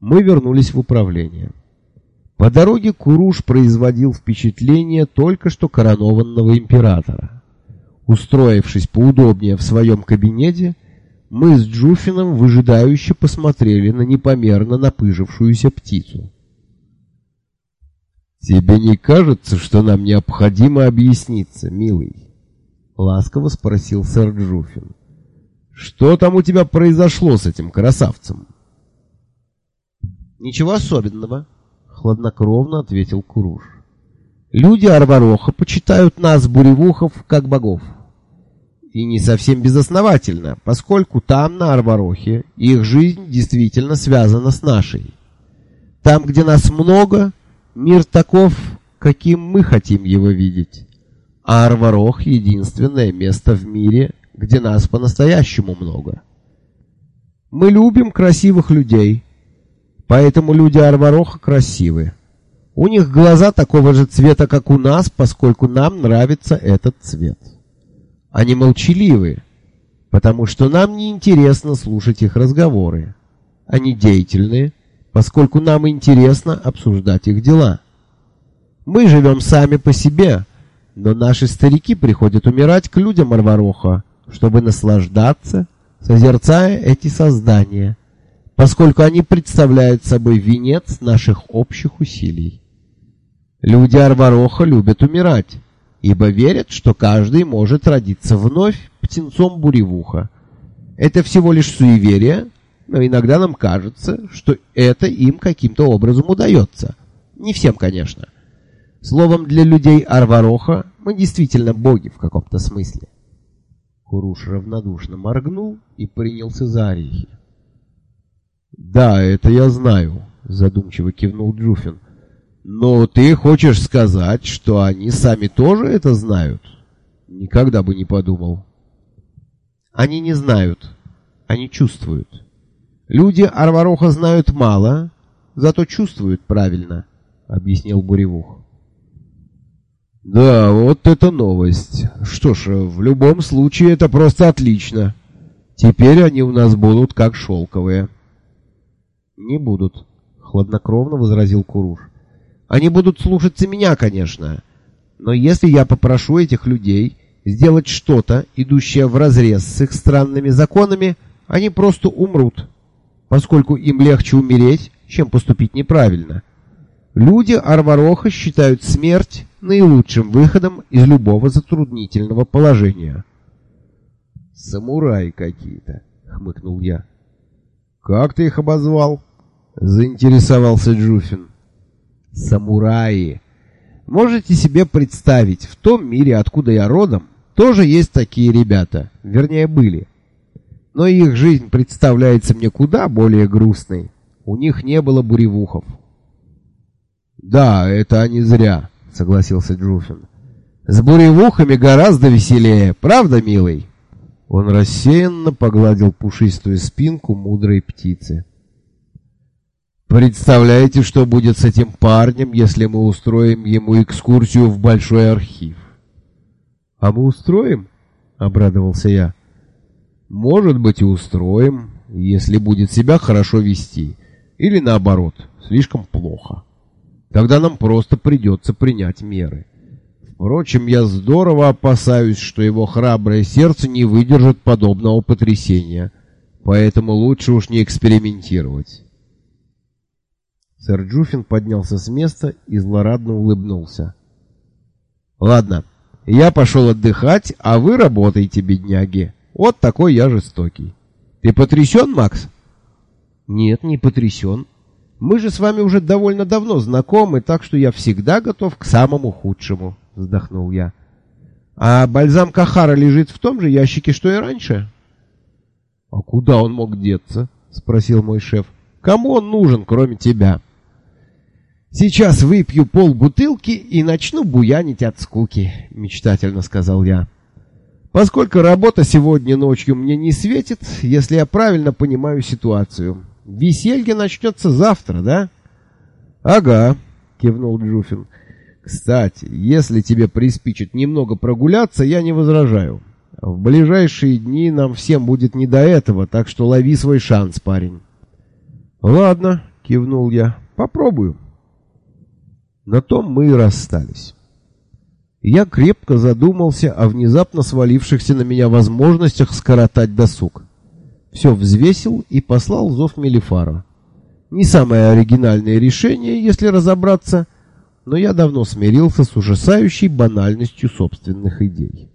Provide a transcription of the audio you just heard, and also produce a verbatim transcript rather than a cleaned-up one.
Мы вернулись в управление. По дороге Куруш производил впечатление только что коронованного императора. Устроившись поудобнее в своем кабинете, мы с Джуфином выжидающе посмотрели на непомерно напыжившуюся птицу. «Тебе не кажется, что нам необходимо объясниться, милый?» — ласково спросил сэр Джуфин. «Что там у тебя произошло с этим красавцем?» «Ничего особенного», — хладнокровно ответил Куруш. «Люди Арвароха почитают нас, буревухов, как богов. И не совсем безосновательно, поскольку там, на Арварохе, их жизнь действительно связана с нашей. Там, где нас много, мир таков, каким мы хотим его видеть. А Арварох — единственное место в мире, где нас по-настоящему много. Мы любим красивых людей, поэтому люди Арвароха красивы. У них глаза такого же цвета, как у нас, поскольку нам нравится этот цвет. Они молчаливы, потому что нам не интересно слушать их разговоры. Они деятельны, поскольку нам интересно обсуждать их дела. Мы живем сами по себе, но наши старики приходят умирать к людям Арвароха, чтобы наслаждаться, созерцая эти создания, поскольку они представляют собой венец наших общих усилий. Люди Арвароха любят умирать, ибо верят, что каждый может родиться вновь птенцом буревуха. Это всего лишь суеверие, но иногда нам кажется, что это им каким-то образом удается. Не всем, конечно. Словом, для людей Арвароха мы действительно боги в каком-то смысле. Куруш равнодушно моргнул и принялся за орехи. «Да, это я знаю», — задумчиво кивнул Джуфин. «Но ты хочешь сказать, что они сами тоже это знают? Никогда бы не подумал». «Они не знают, они чувствуют. Люди Арвароха знают мало, зато чувствуют правильно», — объяснил Буревух. «Да, вот это новость. Что ж, в любом случае это просто отлично. Теперь они у нас будут как шелковые». «Не будут», — хладнокровно возразил Куруш. «Они будут слушаться меня, конечно. Но если я попрошу этих людей сделать что-то, идущее вразрез с их странными законами, они просто умрут, поскольку им легче умереть, чем поступить неправильно. Люди Арвароха считают смерть наилучшим выходом из любого затруднительного положения». «Самураи какие-то», — хмыкнул я. «Как ты их обозвал?» — заинтересовался Джуфин. «Самураи. Можете себе представить, в том мире, откуда я родом, тоже есть такие ребята, вернее, были. Но их жизнь представляется мне куда более грустной. У них не было буревухов». «Да, это они зря», — согласился Джуфин. «С буревухами гораздо веселее, правда, милый?» Он рассеянно погладил пушистую спинку мудрой птицы. «Представляете, что будет с этим парнем, если мы устроим ему экскурсию в большой архив?» «А мы устроим?» — обрадовался я. «Может быть, и устроим, если будет себя хорошо вести. Или наоборот, слишком плохо. Тогда нам просто придется принять меры. Впрочем, я здорово опасаюсь, что его храброе сердце не выдержит подобного потрясения, поэтому лучше уж не экспериментировать». Сэр Джуфин поднялся с места и злорадно улыбнулся. «Ладно, я пошел отдыхать, а вы работаете, бедняги. Вот такой я жестокий. Ты потрясен, Макс?» «Нет, не потрясен. Мы же с вами уже довольно давно знакомы, так что я всегда готов к самому худшему», — вздохнул я. «А бальзам Кахара лежит в том же ящике, что и раньше?» «А куда он мог деться?» — спросил мой шеф. «Кому он нужен, кроме тебя?» «Сейчас выпью полбутылки и начну буянить от скуки», — мечтательно сказал я. «Поскольку работа сегодня ночью мне не светит, если я правильно понимаю ситуацию. Веселье начнется завтра, да?» «Ага», — кивнул Джуфин. «Кстати, если тебе приспичит немного прогуляться, я не возражаю. В ближайшие дни нам всем будет не до этого, так что лови свой шанс, парень». «Ладно», — кивнул я. Попробую. На том мы и расстались. Я крепко задумался о внезапно свалившихся на меня возможностях скоротать досуг. Все взвесил и послал зов Мелифара. Не самое оригинальное решение, если разобраться, но я давно смирился с ужасающей банальностью собственных идей.